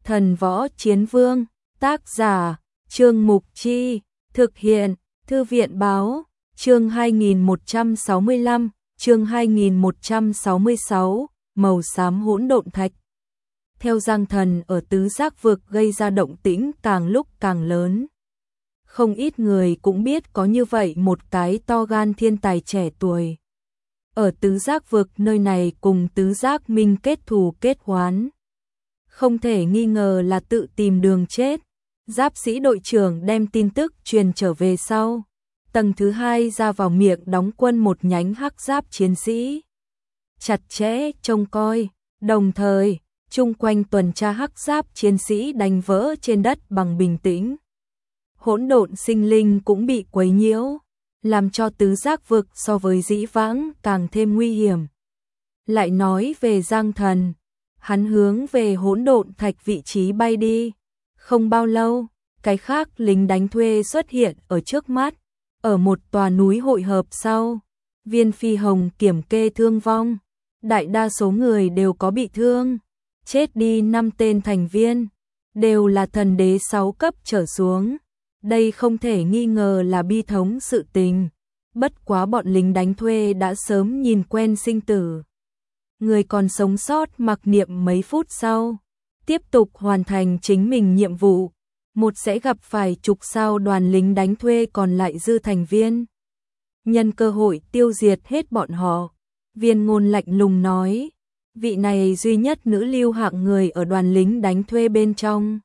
Thần võ chiến vương, tác giả, Trương Mục Chi, thực hiện, Thư viện báo, chương 2165, chương 2166, màu xám hỗn độn thạch. Theo Giang Thần ở tứ giác vực gây ra động tĩnh càng lúc càng lớn. Không ít người cũng biết có như vậy một cái to gan thiên tài trẻ tuổi. Ở tứ giác vực nơi này cùng tứ giác minh kết thù kết oán. Không thể nghi ngờ là tự tìm đường chết. Giáp sĩ đội trưởng đem tin tức truyền trở về sau. Tầng thứ 2 ra vào miệng đóng quân một nhánh hắc giáp chiến sĩ. Chặt chẽ trông coi, đồng thời, chung quanh tuần tra hắc giáp chiến sĩ đánh vỡ trên đất bằng bình tĩnh. Hỗn độn sinh linh cũng bị quấy nhiễu, làm cho tứ giác vực so với dĩ vãng càng thêm nguy hiểm. Lại nói về Giang Thần, hắn hướng về hỗn độn thạch vị trí bay đi. Không bao lâu, cái khác lính đánh thuê xuất hiện ở trước mắt, ở một tòa núi hội hợp sau. Viên Phi Hồng kiểm kê thương vong, đại đa số người đều có bị thương, chết đi 5 tên thành viên, đều là thần đế 6 cấp trở xuống. Đây không thể nghi ngờ là bi thống sự tình, bất quá bọn lính đánh thuê đã sớm nhìn quen sinh tử. Người còn sống sót mặc niệm mấy phút sau, tiếp tục hoàn thành chính mình nhiệm vụ, một sẽ gặp phải trục sao đoàn lính đánh thuê còn lại dư thành viên. Nhân cơ hội tiêu diệt hết bọn họ, Viên Ngôn lạnh lùng nói, vị này duy nhất nữ lưu hạng người ở đoàn lính đánh thuê bên trong.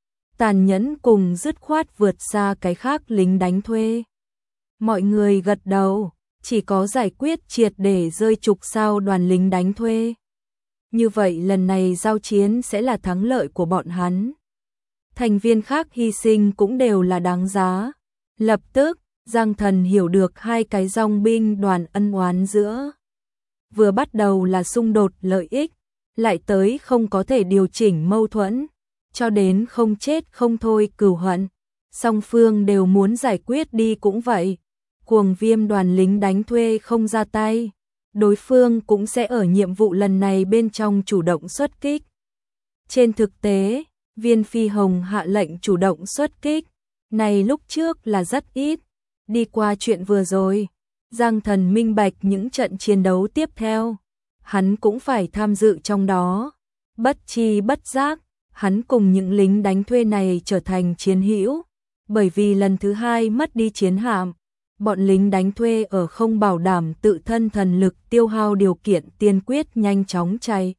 Tàn nhẫn cùng dứt khoát vượt xa cái khác lính đánh thuê. Mọi người gật đầu, chỉ có giải quyết triệt để rơi trục sao đoàn lính đánh thuê. Như vậy lần này giao chiến sẽ là thắng lợi của bọn hắn. Thành viên khác hy sinh cũng đều là đáng giá. Lập tức, Giang Thần hiểu được hai cái dòng binh đoàn ân oán giữa. Vừa bắt đầu là xung đột lợi ích, lại tới không có thể điều chỉnh mâu thuẫn, cho đến không chết không thôi cừu hận. Song phương đều muốn giải quyết đi cũng vậy. Cuồng Viêm đoàn lính đánh thuê không ra tay, đối phương cũng sẽ ở nhiệm vụ lần này bên trong chủ động xuất kích. Trên thực tế, Viên Phi Hồng hạ lệnh chủ động xuất kích, này lúc trước là rất ít. Đi qua chuyện vừa rồi, Giang Thần minh bạch những trận chiến đấu tiếp theo, hắn cũng phải tham dự trong đó. Bất chi bất giác, hắn cùng những lính đánh thuê này trở thành chiến hữu, bởi vì lần thứ 2 mất đi chiến hạm. Bọn lính đánh thuê ở không bảo đảm tự thân thần lực tiêu hao điều kiện tiên quyết nhanh chóng chạy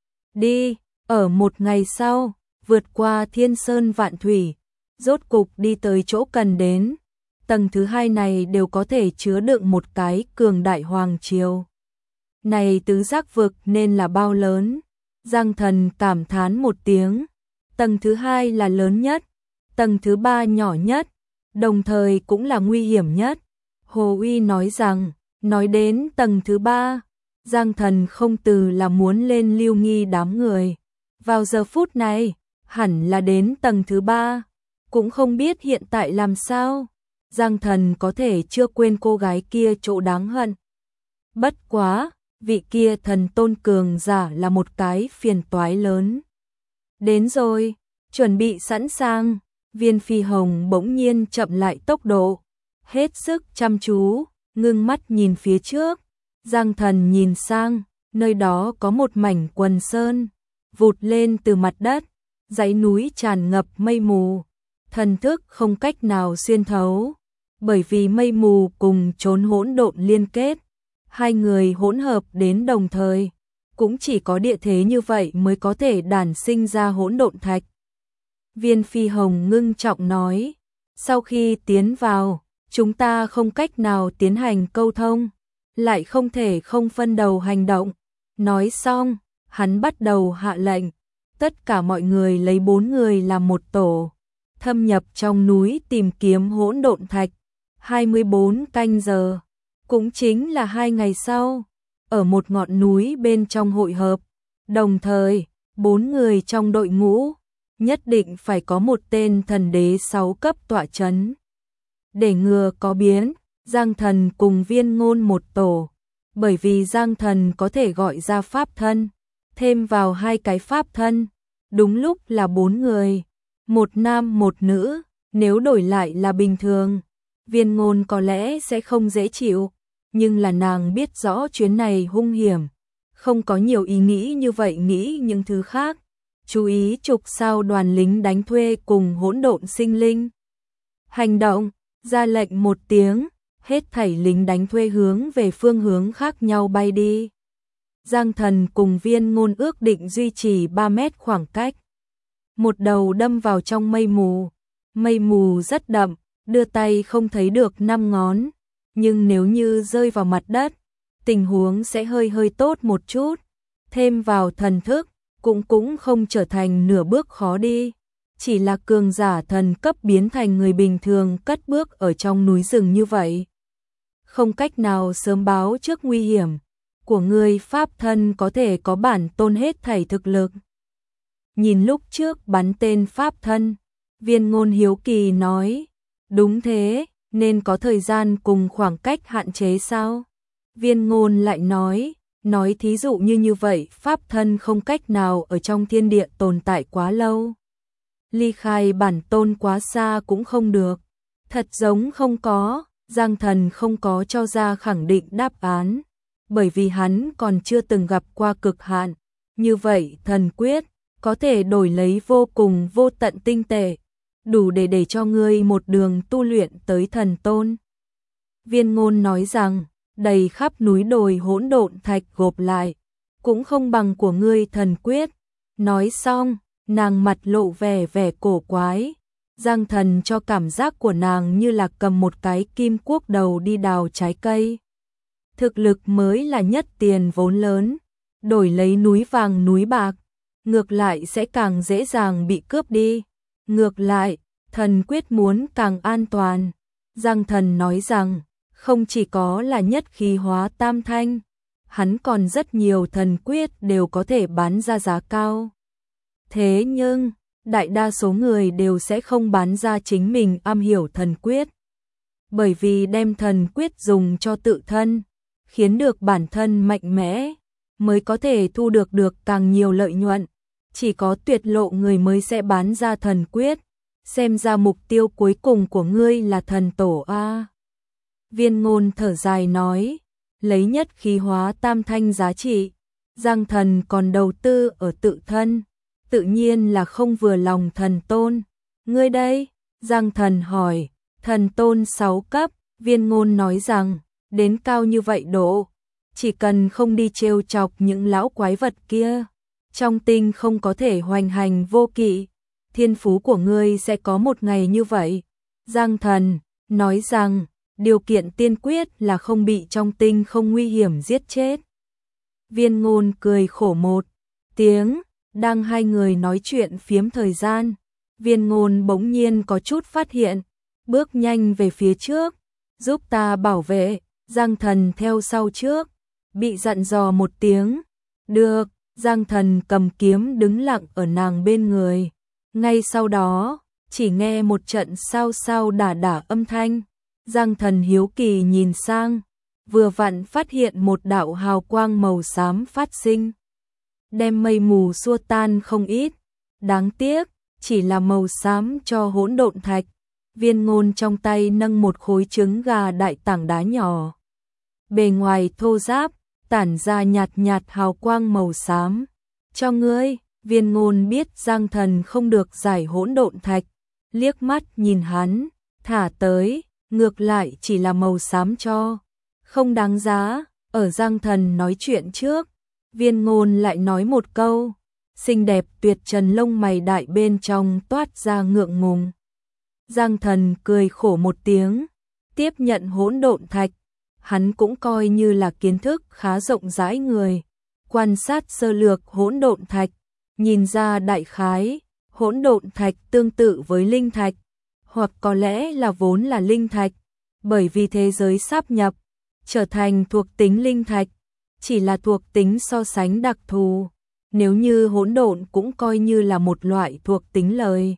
đi. Ở một ngày sau, vượt qua thiên sơn vạn thủy, rốt cục đi tới chỗ cần đến. Tầng thứ 2 này đều có thể chứa đựng một cái cường đại hoàng triều. Này tứ giác vực nên là bao lớn? Giang Thần cảm thán một tiếng. Tầng thứ 2 là lớn nhất, tầng thứ 3 nhỏ nhất, đồng thời cũng là nguy hiểm nhất. Hồ Uy nói rằng, nói đến tầng thứ 3, Giang Thần không từ là muốn lên lưu nghi đám người. Vào giờ phút này, hẳn là đến tầng thứ 3, cũng không biết hiện tại làm sao. Giang Thần có thể chưa quên cô gái kia chỗ đáng hận. Bất quá, vị kia thần tôn cường giả là một cái phiền toái lớn. Đến rồi, chuẩn bị sẵn sàng. Viên Phi Hồng bỗng nhiên chậm lại tốc độ, hết sức chăm chú, ngưng mắt nhìn phía trước. Giang Thần nhìn sang, nơi đó có một mảnh quần sơn, vụt lên từ mặt đất, dãy núi tràn ngập mây mù, thần thức không cách nào xuyên thấu, bởi vì mây mù cùng chốn hỗn độn liên kết, hai người hỗn hợp đến đồng thời, cũng chỉ có địa thế như vậy mới có thể đản sinh ra hỗn độn thạch. Viên Phi Hồng ngưng trọng nói, sau khi tiến vào, chúng ta không cách nào tiến hành câu thông, lại không thể không phân đầu hành động. Nói xong, hắn bắt đầu hạ lệnh, tất cả mọi người lấy 4 người làm một tổ, thâm nhập trong núi tìm kiếm hỗn độn thạch. 24 canh giờ, cũng chính là 2 ngày sau, ở một ngọn núi bên trong hội hợp. Đồng thời, 4 người trong đội ngũ, nhất định phải có một tên thần đế 6 cấp tọa chấn. Để ngừa có biến, Giang Thần cùng Viên Ngôn một tổ, bởi vì Giang Thần có thể gọi ra pháp thân, thêm vào 2 cái pháp thân, đúng lúc là 4 người, một nam một nữ, nếu đổi lại là bình thường, Viên Ngôn có lẽ sẽ không dễ chịu, nhưng là nàng biết rõ chuyến này hung hiểm, không có nhiều ý nghĩ như vậy nghĩ những thứ khác, chú ý trục sao đoàn lính đánh thuê cùng hỗn độn sinh linh. Hành động, ra lệnh một tiếng, hết thảy lính đánh thuê hướng về phương hướng khác nhau bay đi. Giang Thần cùng Viên Ngôn ước định duy trì 3 mét khoảng cách. Một đầu đâm vào trong mây mù rất đậm, đưa tay không thấy được 5 ngón, nhưng nếu như rơi vào mặt đất, tình huống sẽ hơi tốt một chút, thêm vào thần thức, cũng không trở thành nửa bước khó đi, chỉ là cường giả thần cấp biến thành người bình thường cất bước ở trong núi rừng như vậy. Không cách nào sớm báo trước nguy hiểm của người pháp thân có thể có bản tôn hết thảy thực lực. Nhìn lúc trước bắn tên pháp thân, Viên Ngôn hiếu kỳ nói, đúng thế, nên có thời gian cùng khoảng cách hạn chế sao? Viên Ngôn lại nói thí dụ như vậy pháp thân không cách nào ở trong thiên địa tồn tại quá lâu. Ly khai bản tôn quá xa cũng không được. Thật giống không có, Giang Thần không có cho ra khẳng định đáp án, bởi vì hắn còn chưa từng gặp qua cực hạn. Như vậy thần quyết có thể đổi lấy vô cùng vô tận tinh tệ, đủ để cho ngươi một đường tu luyện tới thần tôn. Viên Ngôn nói rằng, đầy khắp núi đồi hỗn độn thạch gộp lại, cũng không bằng của ngươi thần quyết. Nói xong, nàng mặt lộ vẻ cổ quái. Giang Thần cho cảm giác của nàng như là cầm một cái kim cuốc đầu đi đào trái cây. Thực lực mới là nhất tiền vốn lớn, đổi lấy núi vàng núi bạc, ngược lại sẽ càng dễ dàng bị cướp đi. Ngược lại, thần quyết muốn càng an toàn. Giang Thần nói rằng, không chỉ có là nhất khí hóa tam thanh, hắn còn rất nhiều thần quyết đều có thể bán ra giá cao. Thế nhưng, đại đa số người đều sẽ không bán ra chính mình am hiểu thần quyết. Bởi vì đem thần quyết dùng cho tự thân, khiến được bản thân mạnh mẽ, mới có thể thu được càng nhiều lợi nhuận. Chỉ có tuyệt lộ người mới sẽ bán ra thần quyết. Xem ra mục tiêu cuối cùng của ngươi là thần tổ a. Viên Ngôn thở dài nói, lấy nhất khí hóa tam thanh giá trị, Giang Thần còn đầu tư ở tự thân, tự nhiên là không vừa lòng thần tôn. Ngươi đây? Giang Thần hỏi. Thần tôn 6 cấp, Viên Ngôn nói rằng, đến cao như vậy độ, chỉ cần không đi trêu chọc những lão quái vật kia, trong tinh không có thể hoành hành vô kỵ, thiên phú của ngươi sẽ có một ngày như vậy. Giang Thần nói rằng, điều kiện tiên quyết là không bị trong tinh không nguy hiểm giết chết. Viên Ngôn cười khổ một tiếng, đang hai người nói chuyện phiếm thời gian, Viên Ngôn bỗng nhiên có chút phát hiện, bước nhanh về phía trước, giúp ta bảo vệ. Giang Thần theo sau trước, bị dặn dò một tiếng, được. Giang Thần cầm kiếm đứng lặng ở nàng bên người. Ngay sau đó, chỉ nghe một trận sao sao đả âm thanh. Giang Thần hiếu kỳ nhìn sang, vừa vặn phát hiện một đạo hào quang màu xám phát sinh, đem mây mù xua tan không ít. Đáng tiếc, chỉ là màu xám cho hỗn độn thạch. Viên Ngôn trong tay nâng một khối trứng gà đại tảng đá nhỏ. Bề ngoài thô ráp, tản ra nhạt nhạt hào quang màu xám. Cho ngươi. Viên Ngôn biết Giang Thần không được giải hỗn độn thạch, liếc mắt nhìn hắn, thả tới, ngược lại chỉ là màu xám cho, không đáng giá. Ở Giang Thần nói chuyện trước, Viên Ngôn lại nói một câu, xinh đẹp tuyệt trần lông mày đại bên trong toát ra ngượng ngùng. Giang Thần cười khổ một tiếng, tiếp nhận hỗn độn thạch, hắn cũng coi như là kiến thức khá rộng rãi người, quan sát sơ lược hỗn độn thạch, nhìn ra đại khái, hỗn độn thạch tương tự với linh thạch, hoặc có lẽ là vốn là linh thạch, bởi vì thế giới sáp nhập, trở thành thuộc tính linh thạch, chỉ là thuộc tính so sánh đặc thù, nếu như hỗn độn cũng coi như là một loại thuộc tính lời.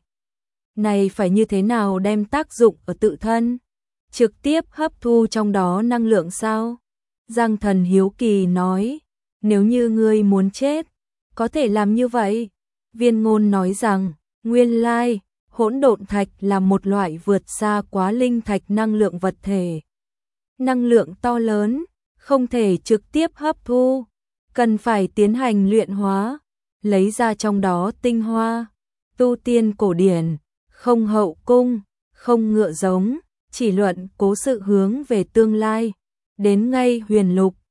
Này phải như thế nào đem tác dụng ở tự thân? Trực tiếp hấp thu trong đó năng lượng sao? Giang Thần hiếu kỳ nói, nếu như ngươi muốn chết, có thể làm như vậy. Viên Ngôn nói rằng, nguyên lai, hỗn độn thạch là một loại vượt xa quá linh thạch năng lượng vật thể. Năng lượng to lớn, không thể trực tiếp hấp thu, cần phải tiến hành luyện hóa, lấy ra trong đó tinh hoa. Tu tiên cổ điển, không hậu cung, không ngựa giống, chỉ luận cố sự hướng về tương lai. Đến ngay huyền lục,